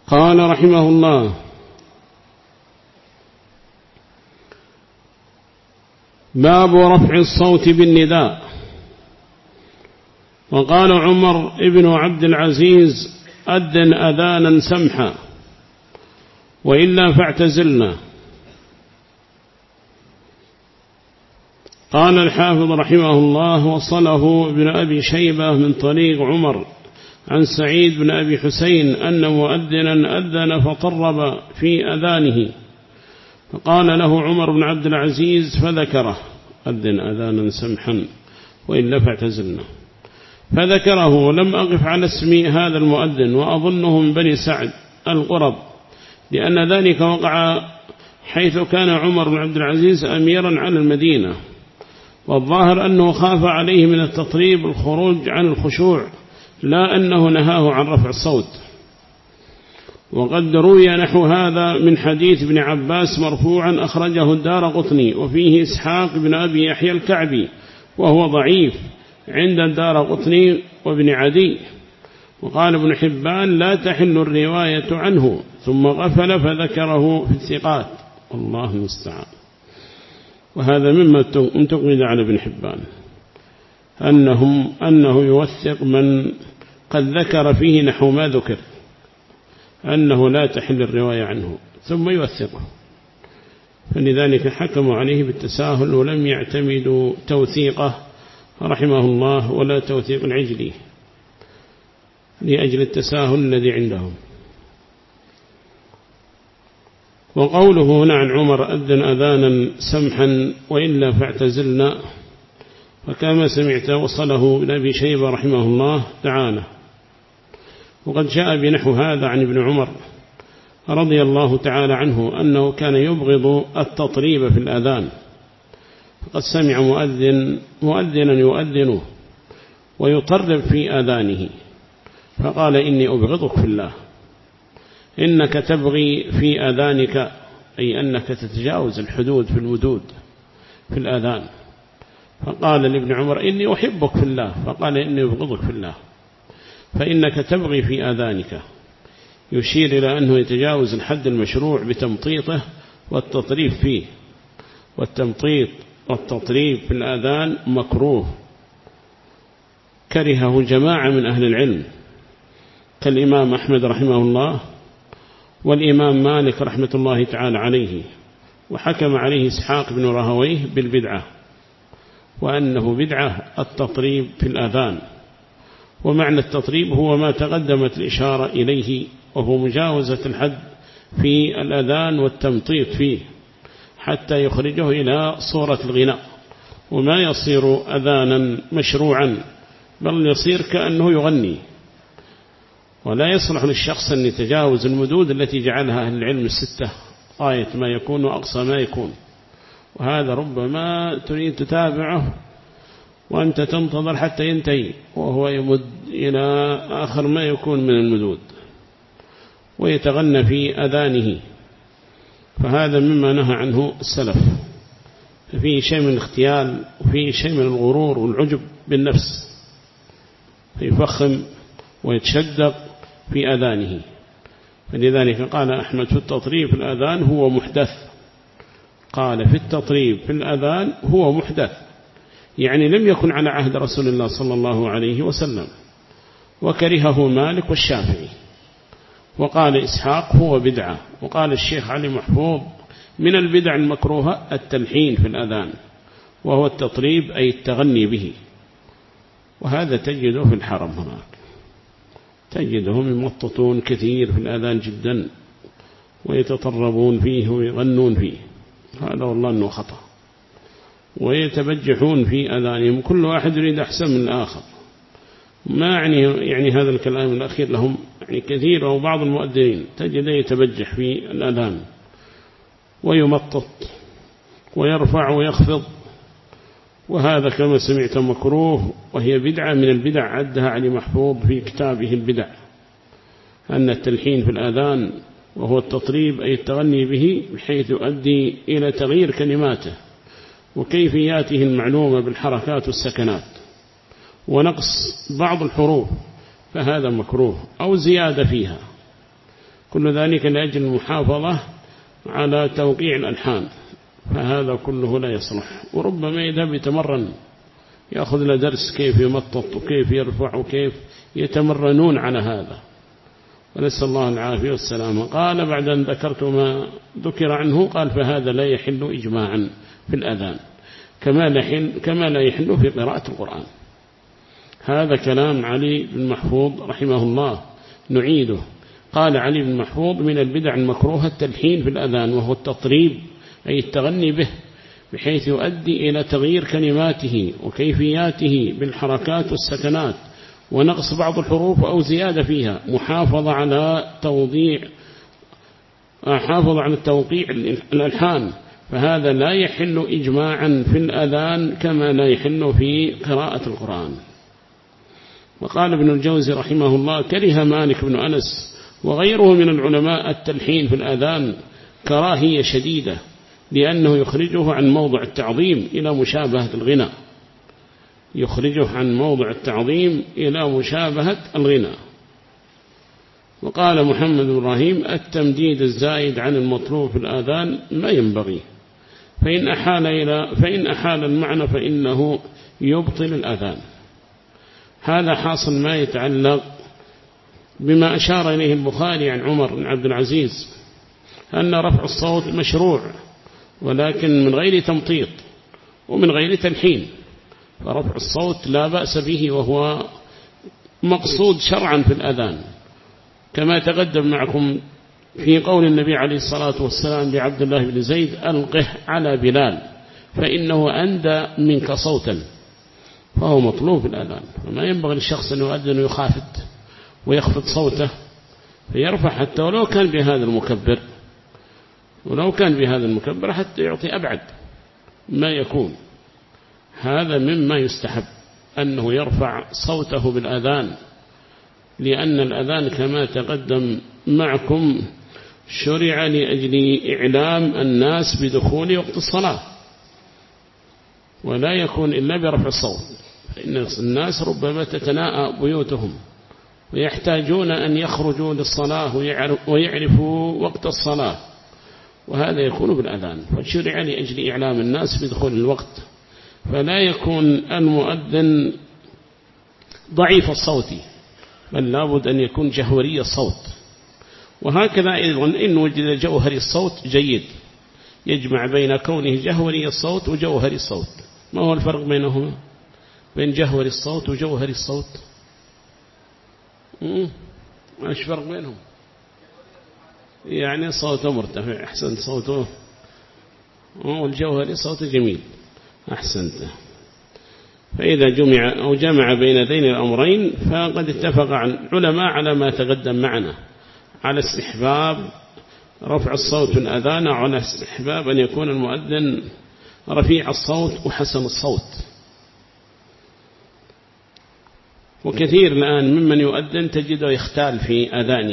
قال رحمه الله: باب رفع الصوت بالنداء. وقال عمر ابن عبد العزيز: أذن أذانا سمحا وإلا فاعتزلنا. قال الحافظ رحمه الله: وصله ابن أبي شيبة من طريق عمر عن سعيد بن أبي حسين أن مؤذنا أذن فطرب في أذانه، فقال له عمر بن عبد العزيز فذكره: أذن أذانا سمحا وإلا فاعتزلنا. فذكره ولم أقف على اسم هذا المؤذن، وأظنه من بني سعد القرظ، لأن ذلك وقع حيث كان عمر بن عبد العزيز أميرا على المدينة، والظاهر أنه خاف عليه من التطريب الخروج عن الخشوع، لا أنه نهاه عن رفع الصوت. وقد روي نحو هذا من حديث ابن عباس مرفوعا أخرجه الدارقطني، وفيه إسحاق بن أبي يحيى الكعبي وهو ضعيف عند الدارقطني وابن عدي. وقال ابن حبان: لا تحل الرواية عنه، ثم غفل فذكره في الثقات، الله المستعان. وهذا مما انتقد على ابن حبان، أنه يوثق من قد ذكر فيه نحو ما ذكر، أنه لا تحل الرواية عنه ثم يوثقه، فلذلك حكموا عليه بالتساهل ولم يعتمدوا توثيقه رحمه الله ولا توثيق العجلي لأجل التساهل الذي عندهم. وقوله هنا عن عمر: أذن أذانا سمحا وإلا فاعتزلنا، فكما سمعت وصله ابن أبي شيبة رحمه الله تعالى. وقد جاء بنحو هذا عن ابن عمر رضي الله تعالى عنه أنه كان يبغض التطريب في الأذان، فقد سمع مؤذنا يؤذنه ويطرب في أذانه، فقال: إني أبغضك في الله، إنك تبغي في أذانك، أي أنك تتجاوز الحدود في المدود في الأذان. فقال لابن عمر: إني أحبك في الله، فقال: إني أبغضك في الله، فإنك تبغي في آذانك، يشير إلى أنه يتجاوز الحد المشروع بتمطيطه والتطريب فيه، والتمطيط والتطريب في الآذان مكروه كرهه جماعة من أهل العلم كالإمام أحمد رحمه الله والإمام مالك رحمة الله تعالى عليه، وحكم عليه إسحاق بن راهويه بالبدعة، وأنه بدعة التطريب في الآذان. ومعنى التطريب هو ما تقدمت الإشارة إليه، وهو مجاوزة الحد في الأذان والتمطيط فيه حتى يخرجه إلى صورة الغناء، وما يصير أذانا مشروعا، بل يصير كأنه يغني. ولا يصلح للشخص أن يتجاوز المدود التي جعلها أهل العلم الستة غاية ما يكون وأقصى ما يكون، وهذا ربما تريد تتابعه وأنت تنتظر حتى ينتهي وهو يمد إلى آخر ما يكون من المدود ويتغنى في أذانه، فهذا مما نهى عنه السلف. فيه شيء من الاختيال وفيه شيء من الغرور والعجب بالنفس، فيفخم ويتشدق في أذانه. فلذلك قال أحمد: في التطريب في الأذان هو محدث. قال: في التطريب في الأذان هو محدث، يعني لم يكن على عهد رسول الله صلى الله عليه وسلم، وكرهه مالك والشافعي. وقال إسحاق: هو بدعة. وقال الشيخ علي محفوظ: من البدع المكروهة التلحين في الأذان، وهو التطريب أي التغني به. وهذا تجده في الحرم هناك، تجدهم يمططون كثير في الأذان جدا ويتطربون فيه ويغنون فيه، هذا والله أنه خطأ. ويتبجحون في أذانهم، كل واحد يريد أحسن من الآخر. ما يعني هذا الكلام الأخير لهم يعني كثير، أو بعض المؤذنين تجد يتبجح في الأذان ويمطط ويرفع ويخفض، وهذا كما سمعت مكروه، وهي بدعة من البدع عدها علي محفوظ في كتابه البدع، أن التلحين في الآذان وهو التطريب أي التغني به بحيث يؤدي إلى تغيير كلماته وكيفياته المعلومة بالحركات والسكنات ونقص بعض الحروف، فهذا مكروه، أو زيادة فيها. كل ذلك لأجل المحافظة على توقيع الألحان، فهذا كله لا يصلح. وربما يذهب يتمرن، يأخذ له درس كيف يمطط وكيف يرفع وكيف يتمرنون على هذا، ونسأل الله العافية والسلامة. قال بعد أن ذكرت ما ذكر عنه، قال فهذا لا يحل إجماعا في الأذان كما لا يحل في قراءة القرآن. هذا كلام علي بن محفوظ رحمه الله نعيده. قال علي بن محفوظ: من البدع المكروهة التلحين في الأذان، وهو التطريب أي التغني به، بحيث يؤدي إلى تغيير كلماته وكيفياته بالحركات والسكنات، ونقص بعض الحروف أو زيادة فيها، محافظة على توقيع الألحان، فهذا لا يحل إجماعا في الأذان كما لا يحل في قراءة القرآن. وقال ابن الجوزي رحمه الله: كره مالك بن أنس وغيره من العلماء التلحين في الأذان كراهية شديدة، لأنه يخرجه عن موضع التعظيم إلى مشابهة الغنى، يخرجه عن موضع التعظيم إلى مشابهة الغنى. وقال محمد بن إبراهيم: التمديد الزائد عن المطلوب في الآذان ما ينبغي، فإن أحال المعنى فإنه يبطل الآذان. هذا حاصل ما يتعلق بما أشار إليه البخاري عن عمر بن عبد العزيز أن رفع الصوت مشروع، ولكن من غير تمطيط ومن غير تلحين، فرفع الصوت لا بأس به، وهو مقصود شرعا في الأذان، كما تقدم معكم في قول النبي عليه الصلاة والسلام لعبد الله بن زيد: ألقه على بلال فإنه أندى منك صوتا، فهو مطلوب في الأذان. وما ينبغي للشخص أن يؤذن ويخافت ويخفض صوته، فيرفع حتى ولو كان بهذا المكبر حتى يعطي أبعد ما يكون. هذا مما يستحب أنه يرفع صوته بالأذان، لأن الأذان كما تقدم معكم شرع لأجل إعلام الناس بدخول وقت الصلاة، ولا يكون إلا برفع الصوت، فإن الناس ربما تتناءى بيوتهم ويحتاجون أن يخرجوا للصلاة ويعرفوا وقت الصلاة، وهذا يكون بالأذان، فشرع لأجل إعلام الناس بدخول الوقت، فلا يكون المؤذن ضعيف الصوت، بل لابد أن يكون جهوري الصوت. وهكذا أيضا إن وجد جوهري الصوت جيد، يجمع بين كونه جهوري الصوت وجوهري الصوت. ما هو الفرق بينهما، بين جهوري الصوت وجوهري الصوت؟ ما الفرق بينهم؟ يعني صوته مرتفع، أحسنت، صوته، والجوهري صوته جميل، أحسنت. فإذا جمع بين ذين الأمرين فقد اتفق العلماء على ما تقدم معنا، على استحباب رفع الصوت في الأذان، وعلى استحباب أن يكون المؤذن رفيع الصوت وحسن الصوت. وكثير الآن ممن يؤذن تجده يختال في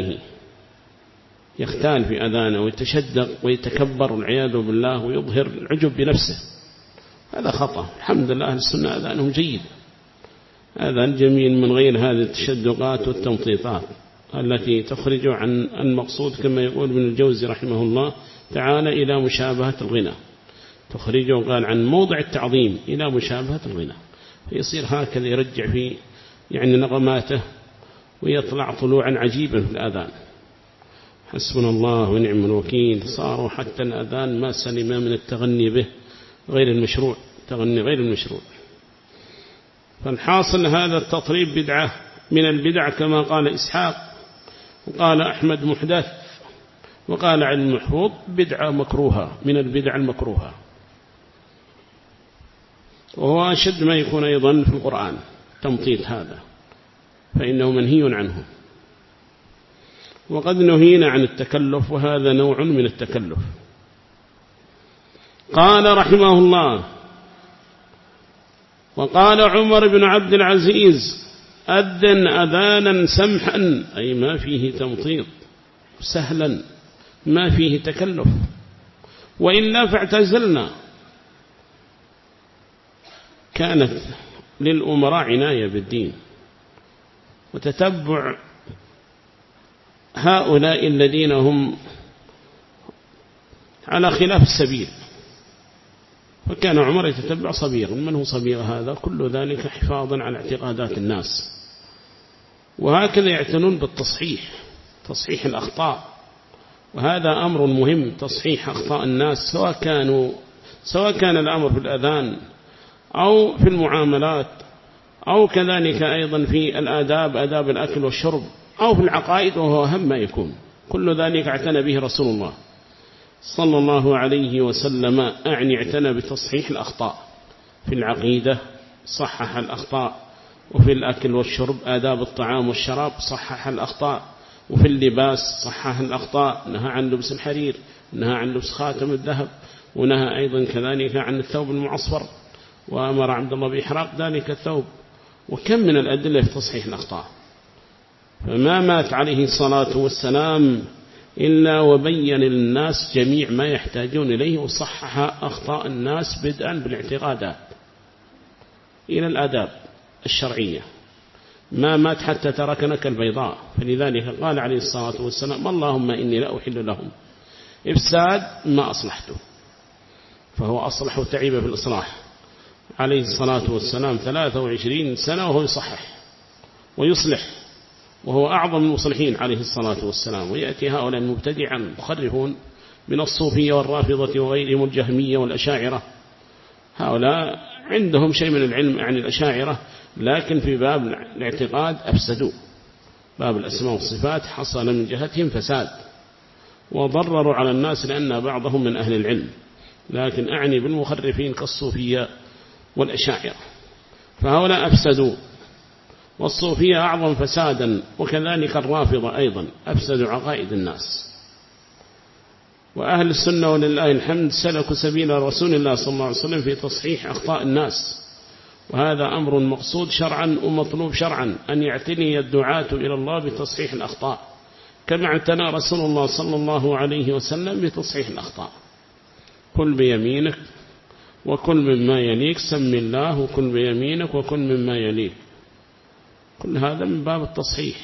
أذانه ويتشدق ويتكبر والعياذ بالله، ويظهر العجب بنفسه. هذا خطأ. الحمد لله أهل السنة أذانهم جيد، أذان جميل من غير هذه التشدقات والتمطيطات التي تخرج عن المقصود، كما يقول ابن الجوزي رحمه الله تعالى: إلى مشابهة الغنى، تخرجه قال عن موضع التعظيم إلى مشابهة الغنى، فيصير هكذا يرجع في نغماته ويطلع طلوعا عجيبا في الأذان. حسبنا الله ونعم الوكيل. صاروا حتى الأذان ما سلم من التغني به غير المشروع، تغني غير المشروع. فالحاصل هذا التطريب بدعة من البدع كما قال إسحاق، وقال أحمد محدث، وقال علي المحفوظ بدعة مكروهة من البدع المكروهة. وهو أشد ما يكون أيضا في القرآن تمطيط هذا، فإنه منهي عنه. وقد نهينا عن التكلف، وهذا نوع من التكلف. قال رحمه الله: وقال عمر بن عبد العزيز: أذن أذانا سمحا، أي ما فيه تمطيط، سهلا ما فيه تكلف، وإلا فاعتزلنا. كانت للأمراء عناية بالدين وتتبع هؤلاء الذين هم على خلاف السبيل. فكان عمر يتتبع صبيغا، من هو صبيغ هذا؟ كل ذلك حفاظا على اعتقادات الناس. وهكذا يعتنون بالتصحيح، تصحيح الأخطاء، وهذا أمر مهم، تصحيح أخطاء الناس، سواء كان الأمر في الأذان أو في المعاملات أو كذلك أيضا في الآداب، آداب الأكل والشرب، أو في العقائد، وهو أهم ما يكون. كل ذلك اعتنى به رسول الله صلى الله عليه وسلم، اعتنى بتصحيح الأخطاء في العقيدة، صحح الأخطاء، وفي الأكل والشرب، آداب الطعام والشراب، صحح الأخطاء، وفي اللباس صحح الأخطاء، نهى عن لبس الحرير، نهى عن لبس خاتم الذهب، ونهى أيضا كذلك عن الثوب المعصفر، وأمر عبد الله بإحراق ذلك الثوب. وكم من الأدلة في تصحيح الأخطاء. فما مات عليه الصلاة والسلام إلا وبين للناس جميع ما يحتاجون إليه، وصحح أخطاء الناس بدءا بالاعتقادات إلى الآداب الشرعية. ما مات حتى تركنا كالبيضاء. فلذلك قال عليه الصلاة والسلام: اللهم إني لا أحل لهم إفساد ما أصلحته. فهو أصلح وتعيب في الإصلاح عليه الصلاة والسلام 23 سنة وهو يصحح ويصلح، وهو أعظم المصلحين عليه الصلاة والسلام. ويأتي هؤلاء المبتدعا مخرفون من الصوفية والرافضة وغيرهم الجهمية والأشاعرة، هؤلاء عندهم شيء من العلم عن الأشاعرة، لكن في باب الاعتقاد أفسدوا. باب الأسماء والصفات حصل من جهتهم فساد، وضرروا على الناس لأن بعضهم من أهل العلم، لكن أعني بالمخرفين كالصوفية والأشاعرة، فهؤلاء أفسدوا. والصوفية أعظم فسادا، وكذلك الرافضة أيضا أفسدوا عقائد الناس. وأهل السنة ولله الحمد سلكوا سبيل رسول الله صلى الله عليه وسلم في تصحيح أخطاء الناس، وهذا أمر مقصود شرعا ومطلوب شرعا، أن يعتني الدعاة إلى الله بتصحيح الأخطاء، كما اعتنى رسول الله صلى الله عليه وسلم بتصحيح الأخطاء. كل بيمينك وكل مما يليك، سم الله وكل بيمينك وكل مما يليك، كل هذا من باب التصحيح.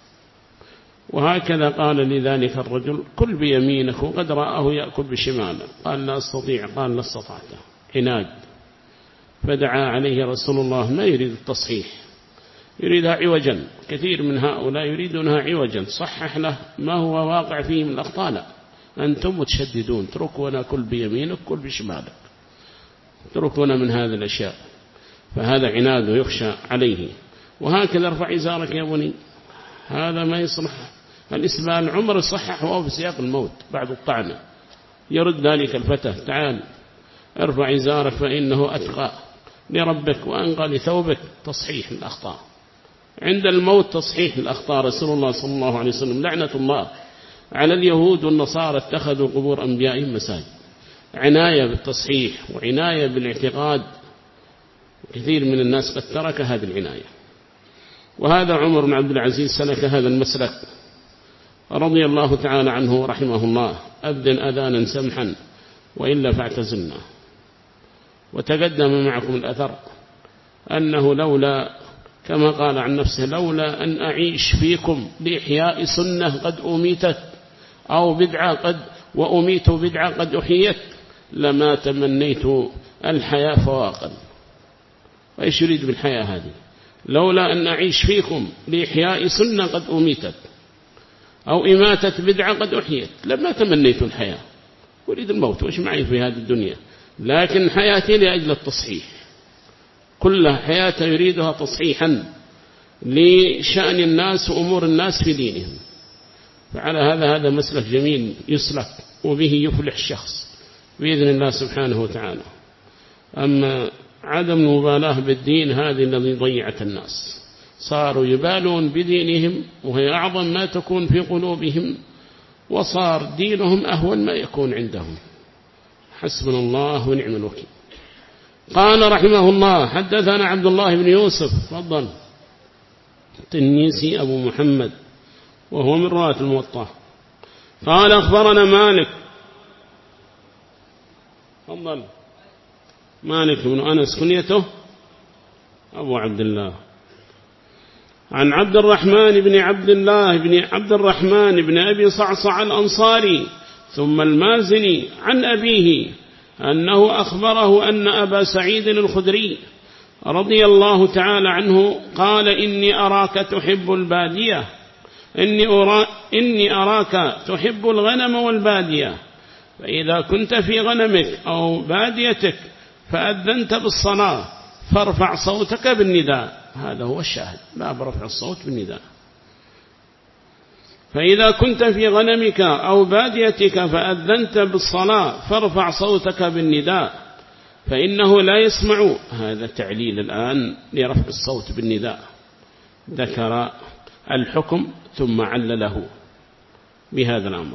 وهكذا قال لذلك الرجل: كل بيمينك، وقد رآه يأكل بشماله، قال: لا أستطيع، قال: لا استطعت، عناد. فدعا عليه رسول الله، ما يريد التصحيح، يريدها عوجا. كثير من هؤلاء يريدونها عوجا، صحح له ما هو واقع فيه من الأخطاء. لا، أنتم متشددون، اتركونا كل بيمينك كل بشمالك، اتركونا من هذه الأشياء. فهذا عناد يخشى عليه. وهكذا ارفع إزارك يا بني، هذا ما يصلح. الإسبال عمر صحح وهو في سياق الموت بعد الطعنة، يرد ذلك الفتى: تعال ارفع إزارك فإنه أتقى لربك وأنقى لثوبك. تصحيح الأخطاء عند الموت، تصحيح الأخطاء. رسول الله صلى الله عليه وسلم: لعنة الله على اليهود والنصارى اتخذوا قبور أنبيائهم مساجد. عناية بالتصحيح وعناية بالاعتقاد، كثير من الناس قد ترك هذه العناية. وهذا عمر بن عبد العزيز سلك هذا المسلك رضي الله تعالى عنه رحمه الله: أذن أذانا سمحا وإلا فاعتزلنا. وتقدم معكم الأثر أنه لولا، كما قال عن نفسه: لولا أن أعيش فيكم لإحياء سنة قد أميتت، أو بدعة قد وأميت بدعة قد أحيت، لما تمنيت الحياة فواقا. وإيش يريد بالحياة هذه؟ لولا أن أعيش فيكم لإحياء سنة قد أميتت، أو إماتة بدعة قد أحيت، لما تمنيت الحياة. أريد الموت، وإيش معي في هذه الدنيا؟ لكن حياتي لأجل التصحيح، كل حياته يريدها تصحيحا لشأن الناس وأمور الناس في دينهم. فعلى هذا مسلك جميل يسلك، وبه يفلح الشخص بإذن الله سبحانه وتعالى. أما عدم المبالاة بالدين، هذه الذي ضيعت الناس، صاروا يبالون بدينهم وهي أعظم ما تكون في قلوبهم، وصار دينهم أهون ما يكون عندهم. حسبنا الله ونعم الوكيل. قال رحمه الله: حدثنا عبد الله بن يوسف، تفضل، التنيسي أبو محمد، وهو من رواة الموطأ. قال: أخبرنا مالك، تفضل، مالك بن أنس كنيته أبو عبد الله، عن عبد الرحمن بن عبد الله بن عبد الرحمن بن أبي صعصع الأنصاري ثم المازني عن أبيه أنه أخبره أن أبا سعيد الخدري رضي الله تعالى عنه قال إني أراك تحب البادية إني أراك تحب الغنم والبادية، فإذا كنت في غنمك أو باديتك فأذنت بالصلاة فارفع صوتك بالنداء. هذا هو الشاهد، لا برفع الصوت بالنداء. فإذا كنت في غنمك أو باديتك فأذنت بالصلاة فارفع صوتك بالنداء فإنه لا يسمع. هذا تعليل الآن لرفع الصوت بالنداء، ذكر الحكم ثم علله بهذا الأمر.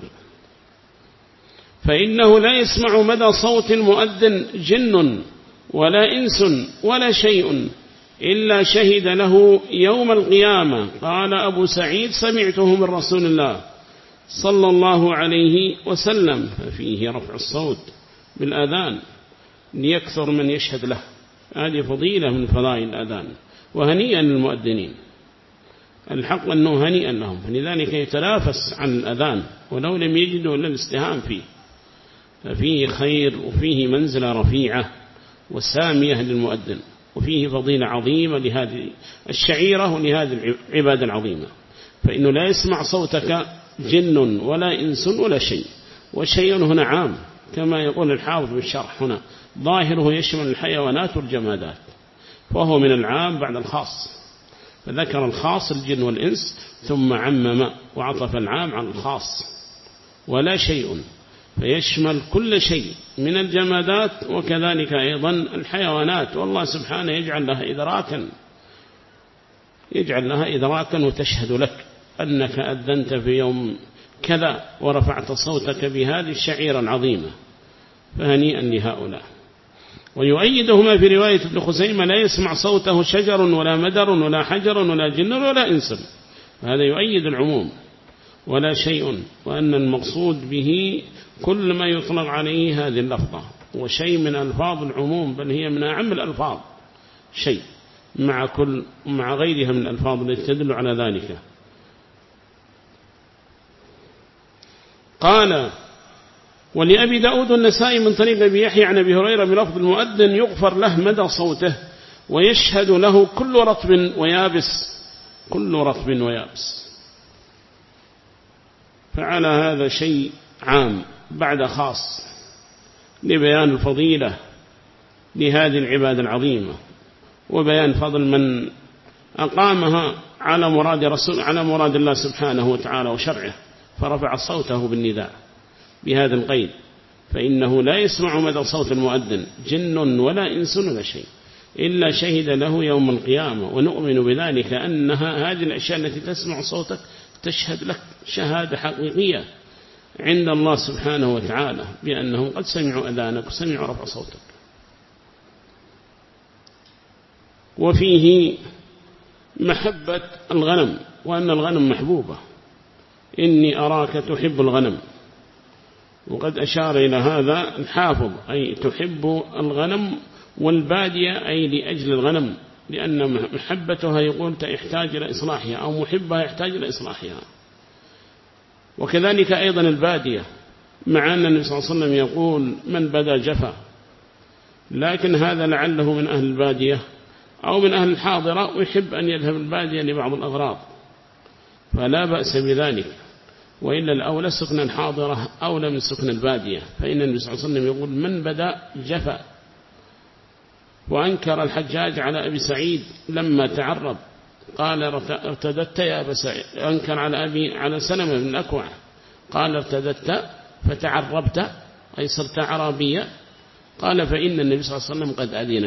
فإنه لا يسمع مدى صوت المؤذن جن ولا إنس ولا شيء إلا شهد له يوم القيامة. قال أبو سعيد سمعته من رسول الله صلى الله عليه وسلم. ففيه رفع الصوت بالأذان ليكثر من يشهد له، هذه فضيلة من فضائل الأذان، وهنيئا للمؤذنين، الحق أنه هنيئا لهم، فلذلك يتنافس عن الأذان ولو لم يجدوا إلا الاستهام فيه، ففيه خير وفيه منزلة رفيعة وسامية للمؤذن، وفيه فضيلة عظيمة لهذه الشعيرة ولهذه العبادة العظيمة. فإنه لا يسمع صوتك جن ولا إنس ولا شيء، وشيء هنا عام كما يقول الحافظ بالشرح، هنا ظاهره يشمل الحيوانات والجمادات، وهو من العام بعد الخاص، فذكر الخاص الجن والإنس ثم عمم وعطف العام على الخاص. ولا شيء فيشمل كل شيء من الجمادات وكذلك أيضا الحيوانات، والله سبحانه يجعل لها إدراكا وتشهد لك أنك أذنت في يوم كذا ورفعت صوتك بهذه الشعيرة العظيمة، فهنيئا لهؤلاء. ويؤيدهما في رواية ابن خزيمة لا يسمع صوته شجر ولا مدر ولا حجر ولا جن ولا إنس، هذا يؤيد العموم. ولا شيء، وأن المقصود به كل ما يطلق عليه هذه اللفظة، وشيء من ألفاظ العموم، بل هي من أعم الألفاظ، شيء مع غيرها من الألفاظ التي تدل على ذلك. قال ولأبي داود النسائي من طريق أبي يحيى عن أبي هريرة بلفظ المؤذن يغفر له مدى صوته ويشهد له كل رطب ويابس. فعلى هذا شيء عام بعد خاص لبيان الفضيلة لهذه العبادة العظيمة، وبيان فضل من أقامها على مراد الله سبحانه وتعالى وشرعه، فرفع صوته بالنداء بهذا القيد. فإنه لا يسمع مدى صوت المؤذن جن ولا إنس ولا شيء إلا شهد له يوم القيامة. ونؤمن بذلك أنها هذه الأشياء التي تسمع صوتك تشهد لك شهادة حقيقية عند الله سبحانه وتعالى بأنهم قد سمعوا أذانك وسمعوا رفع صوتك. وفيه محبة الغنم، وأن الغنم محبوبة، إني أراك تحب الغنم. وقد أشار إلى هذا الحافظ، أي تحب الغنم والبادية أي لأجل الغنم، لأن محبتها يقول يحتاج إلى إصلاحها، أو محبها يحتاج إلى إصلاحها. وكذلك أيضا البادية، مع أن النبي صلى الله عليه وسلم يقول من بدا جفا، لكن هذا لعله من أهل البادية أو من أهل الحاضرة ويحب أن يذهب البادية لبعض الأغراض، فلا بأس بذلك. وإلا الأولى سكن الحاضرة أولى من سكن البادية، فإن النبي صلى الله عليه وسلم يقول من بدا جفا. وأنكر الحجاج على أبي سعيد لما تعرب، قال ارتدت يا أبا سعيد. أنكر على سلمة بن الأكوع، قال ارتدت فتعربت أي صرت عربية. قال فإن النبي صلى الله عليه وسلم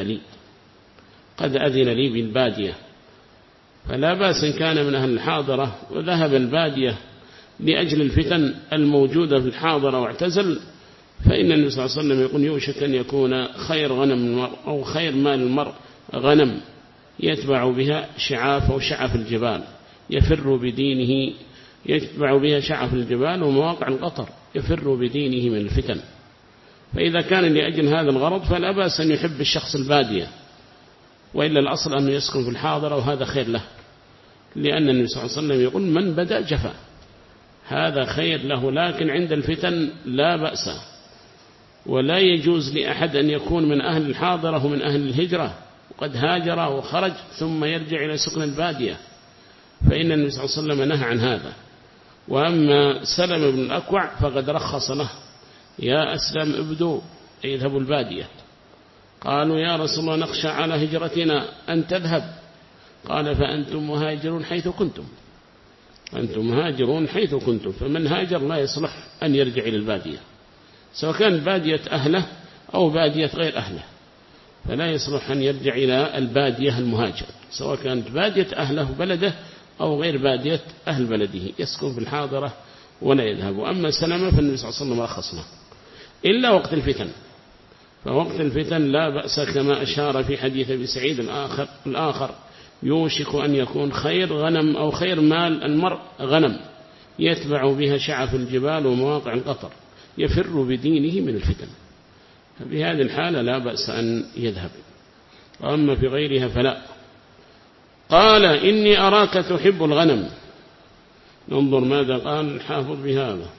قد أذن لي بالبادية، فلا بأس إن كان من أهل الحاضرة وذهب البادية لأجل الفتن الموجودة في الحاضرة واعتزل، فإن النبي صلى الله عليه وسلم يقول يوشك أن يكون خير غنم المرء أو خير مال المرء غنم يتبع بها شعاف أو شعف الجبال يفر بدينه، يتبع بها شعف الجبال ومواقع القطر يفر بدينه من الفتن. فإذا كان لأجل هذا الغرض فلا بأس أن يحب الشخص البادية، وإلا الأصل أنه يسكن في الحاضرة وهذا خير له. لأن النبي صلى الله عليه وسلم يقول من بدأ جفا، هذا خير له، لكن عند الفتن لا بأس. ولا يجوز لأحد أن يكون من أهل الحاضرة ومن أهل الهجرة وقد هاجر وخرج ثم يرجع إلى سكن البادية، فإن النبي صلى الله عليه وسلم نهى عن هذا. وأما سلم بن الأكوع فقد رخص له، يا أسلم ابدوا أي يذهبوا البادية. قالوا يا رسول الله نخشى على هجرتنا أن تذهب، قال فأنتم مهاجرون حيث كنتم، أنتم مهاجرون حيث كنتم، فمن هاجر لا يصلح أن يرجع إلى البادية، سواء كان بادية أهله أو بادية غير أهله، فلا يصلح أن يرجع إلى البادية المهاجر، سواء كانت بادية أهله بلده أو غير بادية أهل بلده، يسكن في الحاضرة ولا يذهب. وأما سلمة فالنبي صلى الله عليه وسلم رخص له إلا وقت الفتن، فوقت الفتن لا بأس، كما أشار في حديث أبي سعيد الآخر يوشك أن يكون خير غنم أو خير مال المرء غنم يتبع بها شعف الجبال ومواقع القطر يفر بدينه من الفتن، ففي هذه الحالة لا بأس أن يذهب. وأما في غيرها فلا. قال إني أراك تحب الغنم. ننظر ماذا قال الحافظ بهذا.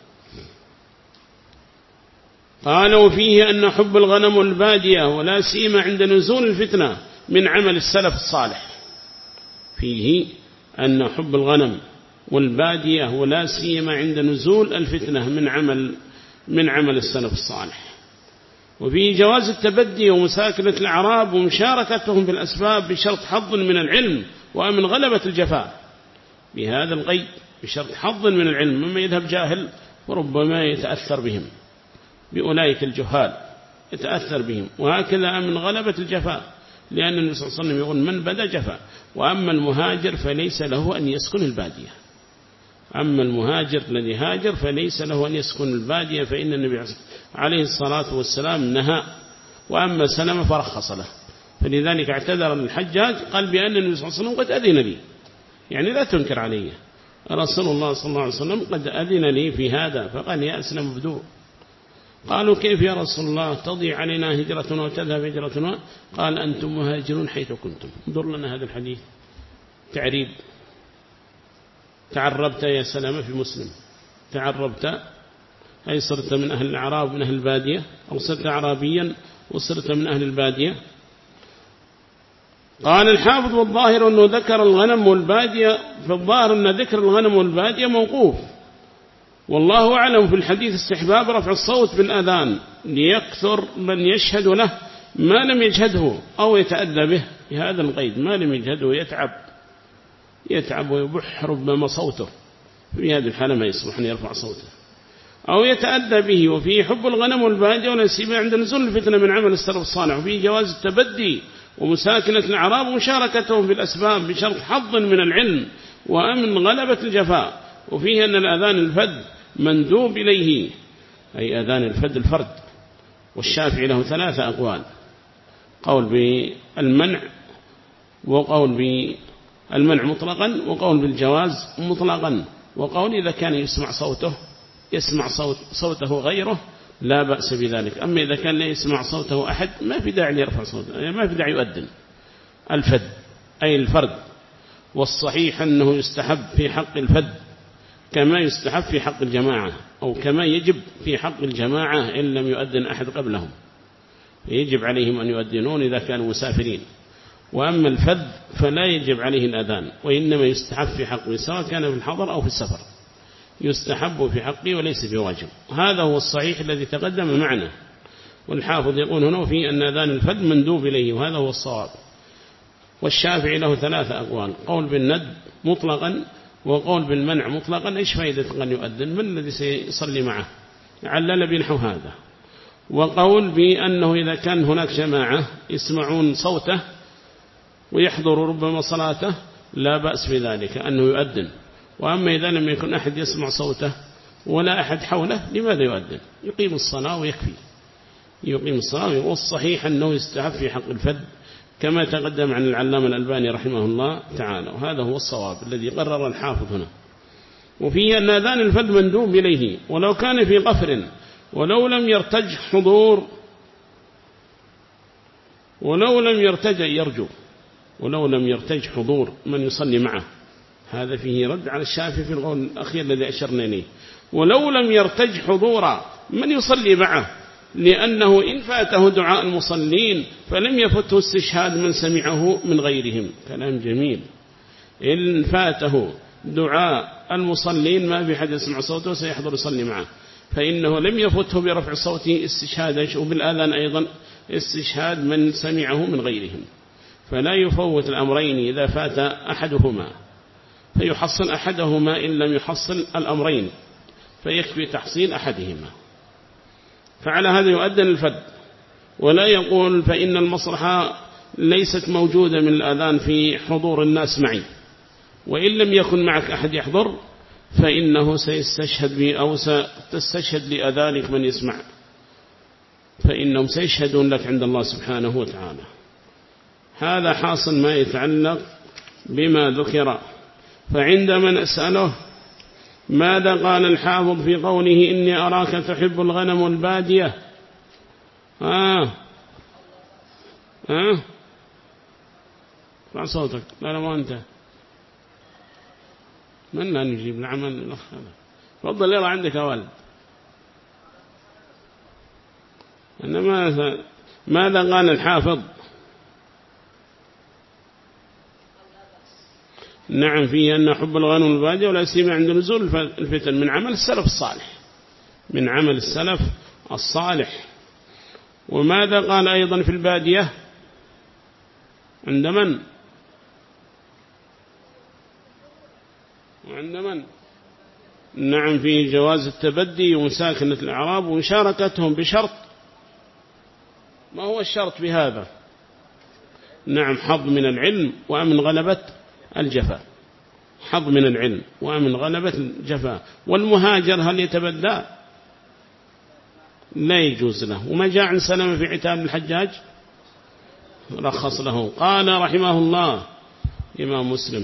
قال وفيه أن حب الغنم البادية ولا سيما عند نزول الفتنة من عمل السلف الصالح، فيه أن حب الغنم والبادية ولا سيما عند نزول الفتنة من عمل السلف الصالح. وفيه جواز التبدي ومساكنة الأعراب ومشاركتهم في الأسباب بشرط حظ من العلم ومن غلبة الجفاء، بهذا القيد بشرط حظ من العلم، مما يذهب جاهل وربما يتأثر بهم، بأولئك الجهال يتأثر بهم، وهكذا من غلبة الجفاء، لأن النبي صلى الله عليه وسلم يقول من بدأ جفاء. وأما المهاجر فليس له أن يسكن البادية، أما المهاجر الذي هاجر فليس له أن يسكن البادية، فإن النبي عليه الصلاة والسلام نهى. وأما سلمة فرخص له، فلذلك اعتذر الحجاج قال بأن النبي صلى الله عليه وسلم قد أذن لي، يعني لا تنكر علي، رسول الله صلى الله عليه وسلم قد أذن لي في هذا، فقال يا أسلم بدو. قالوا كيف يا رسول الله تضيع علينا هجرتنا وتذهب هجرتنا؟ قال أنتم مهاجرون حيث كنتم. انظر لنا هذا الحديث تعريب. تعربت يا سلامة في مسلم، تعربت أي صرت من أهل الأعراب من أهل البادية، أو صرت أعرابيا وصرت من أهل البادية. قال الحافظ والظاهر أنه ذكر الغنم والبادية، فالظاهر أن ذكر الغنم والبادية موقوف، والله أعلم. في الحديث استحباب رفع الصوت بالأذان ليكثر من يشهد له ما لم يجهده أو يتأذى به، بهذا القيد ما لم يجهده يتعب ويبح ربما صوته، في هذه الحالة ما يصلح أن يرفع صوته أو يتأذى به. وفيه حب الغنم والبادية ولا سيما عند نزول الفتنة من عمل السلف الصالح، وفيه جواز التبدي ومساكنة الأعراب ومشاركتهم في الأسباب بشرط حظ من العلم وأمن غلبة الجفاء. وفيه أن الأذان الفذ مندوب إليه، أي أذان الفذ الفرد. والشافعي له 3 أقوال، قول بالمنع، وقول بالمنع مطلقا، وقول بالجواز مطلقا، وقول إذا كان يسمع صوته غيره لا بأس بذلك. أما إذا كان لا يسمع صوته أحد ما في داعي يرفع صوته، يعني ما في داعي يؤذن. الفذ أي الفرد. والصحيح أنه يستحب في حق الفذ كما يستحب في حق الجماعة، أو كما يجب في حق الجماعة إن لم يؤذن أحد قبلهم، يجب عليهم أن يؤذنون إذا كانوا مسافرين. وأما الفذ فلا يجب عليه الأذان، وإنما يستحب في حقه سواء كان في الحضر أو في السفر، يستحب في حقه وليس بواجب. هذا هو الصحيح الذي تقدم معنا. والحافظ يقول هنا في أن أذان الفذ مندوب إليه، وهذا هو الصواب. والشافعي له 3 أقوال، قول بالند مطلقا، وقول بالمنع مطلقا. إيش فائدة أن يؤذن؟ من الذي سيصلي معه؟ علل بنحو هذا. وقول بأنه إذا كان هناك جماعة يسمعون صوته ويحضر ربما صلاته لا بأس بذلك أنه يؤذن. وأما إذا لم يكن أحد يسمع صوته ولا أحد حوله لماذا يؤذن؟ يقيم الصلاة ويكفي، يقيم الصلاة. والصحيح أنه يستحب في حق الفذ كما تقدم عن العلامة الألباني رحمه الله تعالى، وهذا هو الصواب الذي قرر الحافظ هنا. وفيه أن أذان الفذ مندوب إليه ولو كان في قفر، ولو لم يرتج حضور، ولو لم يرتج حضور من يصلي معه، هذا فيه رد على الشافعي في القول الأخير الذي أشرنا إليه. ولو لم يرتج حضور من يصلي معه، لأنه إن فاته دعاء المصلين فلم يفته استشهاد من سمعه من غيرهم. كلام جميل. إن فاته دعاء المصلين ما في حد يسمع صوته سيحضر يصلي معه، فإنه لم يفته برفع صوته استشهاد، وبالآذان أيضا استشهاد من سمعه من غيرهم. فلا يفوت الأمرين إذا فات أحدهما، فيحصل أحدهما إن لم يحصل الأمرين، فيكفي تحصيل أحدهما. فعلى هذا يؤذن الفد، ولا يقول فإن المصلحة ليست موجودة من الأذان في حضور الناس معي، وإن لم يكن معك أحد يحضر فإنه سيستشهد به أو ستستشهد لأذانك من يسمع، فإنهم سيشهدون لك عند الله سبحانه وتعالى. هذا حاصل ما يتعلق بما ذكر. فعندما نسأله ماذا قال الحافظ في قوله إني أراك تحب الغنم والبادية، ارفع صوتك. لا ما أنت من لا نجيب العمل. تفضل يلا عندك يا ولد. ماذا قال الحافظ؟ نعم، فيه أن حب الغنم والبادية ولا سيما عند نزول الفتن من عمل السلف الصالح، من عمل السلف الصالح. وماذا قال أيضا في البادية عند من؟ وعند من؟ نعم، في جواز التبدي ومساكنة الأعراب ومشاركتهم بشرط. ما هو الشرط بهذا؟ نعم، حظ من العلم وأمن غلبة الجفاء. حظ من العلم وأمن غلبة الجفاء. والمهاجر هل يتبدى؟ لا يجوز له. وما جاء عن سلمة في عتاب الحجاج رخص له. قال رحمه الله إمام مسلم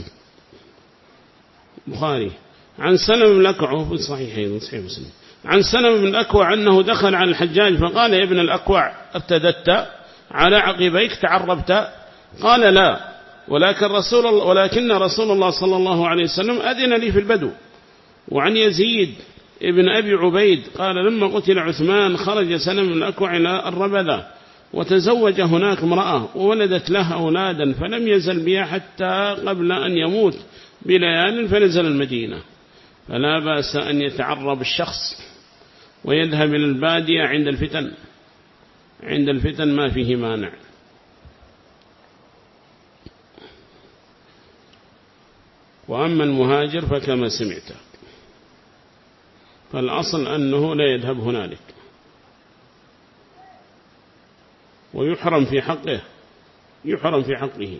بخاري عن سلمة بن الأكوع في صحيح مسلم عن سلمة بن الأكوع أنه دخل على الحجاج فقال يا ابن الأكوع ارتدت على عقبيك تعربت؟ قال لا، ولكن رسول الله صلى الله عليه وسلم أذن لي في البدو. وعن يزيد ابن أبي عبيد قال لما قتل عثمان خرج سلمة بن الأكوع إلى الربذة وتزوج هناك امرأة وولدت له أولادا، فلم يزل بها حتى قبل أن يموت بليال فنزل المدينة. فلا بأس أن يتعرب الشخص ويذهب إلى البادية عند الفتن. عند الفتن ما فيه مانع. وأما المهاجر فكما سمعت، فالأصل أنه لا يذهب هنالك ويحرم في حقه، يحرم في حقه.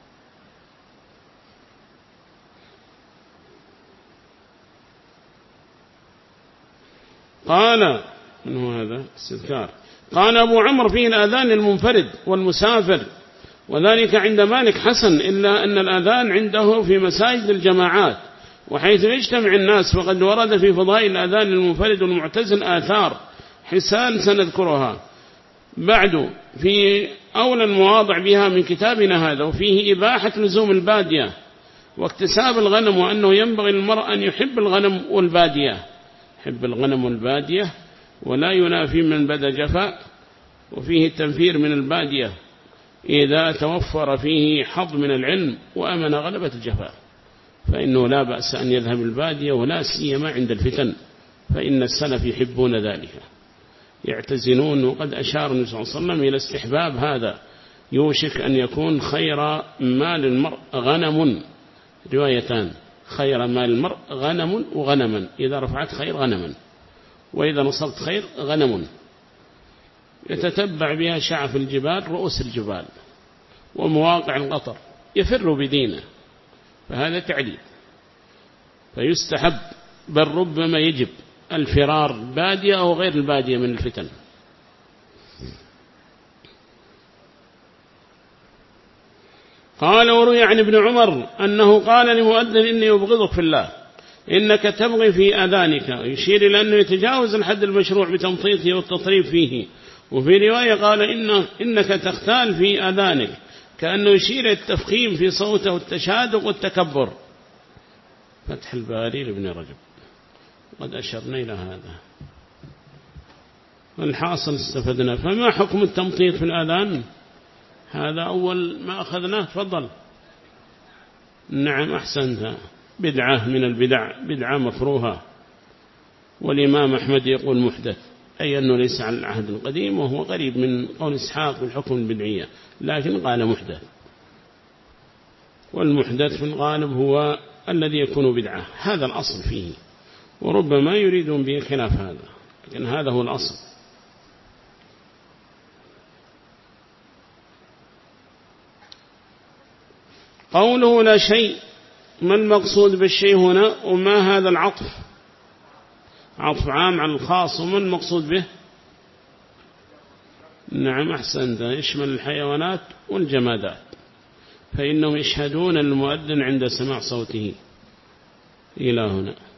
قال من هو هذا استذكار؟ قال أبو عمرو فيه الأذان المنفرد والمسافر، وذلك عند مالك حسن، إلا أن الأذان عنده في مساجد الجماعات وحيث يجتمع الناس، فقد ورد في فضائل الأذان المنفرد والمعتزل آثار حسان سنذكرها بعد في أولى المواضع بها من كتابنا هذا. وفيه إباحة لزوم البادية واكتساب الغنم، وأنه ينبغي للمرء أن يحب الغنم والبادية، يحب الغنم والبادية ولا ينافي من بدا جفاء. وفيه التنفير من البادية إذا توفر فيه حظ من العلم وأمن غلبة الجفاء، فإنه لا بأس أن يذهب البادية، ولا سيما عند الفتن، فإن السلف يحبون ذلك يعتزنون. وقد أشار النبي صلى الله عليه وسلم إلى استحباب هذا، يوشك أن يكون خير مال المرء غنم، روايتان، خير مال المرء غنم وغنما، إذا رفعت خير غنما، وإذا نصبت خير غنم، يتتبع بها شعف الجبال رؤوس الجبال ومواقع القطر، يفر بدينه. فهذا تعليل، فيستحب بل ربما يجب الفرار بادية أو غير البادية من الفتن. قال وروي عن ابن عمر أنه قال لمؤذن إني أبغضك في الله إنك تبغي في أذانك، يشير إلى أنه يتجاوز الحد المشروع بتمطيطه والتطريب فيه. وفي رواية قال إنك تختال في أذانك، كأنه يشير التفخيم في صوته والتشادق والتكبر. فتح الباري لابن رجب، قد أشرنا إلى هذا. الحاصل استفدنا. فما حكم التمطيط في الآذان؟ هذا أول ما أخذناه. تفضل. نعم أحسنت، بدعة من البدع، بدعة مكروهة. والإمام أحمد يقول محدث، أي أنه ليس على العهد القديم، وهو قريب من قول إسحاق بالحكم البدعية، لكن قال محدث. والمحدث في الغالب هو الذي يكون بدعة، هذا الأصل فيه، وربما يريدون به خلاف هذا، لكن هذا هو الأصل. قوله لا شيء، ما المقصود بالشيء هنا؟ وما هذا العطف؟ عطف عام على الخاص، وما المقصود به؟ نعم أحسنت، يشمل الحيوانات والجمادات، فإنهم يشهدون المؤذن عند سماع صوته. إلى هنا.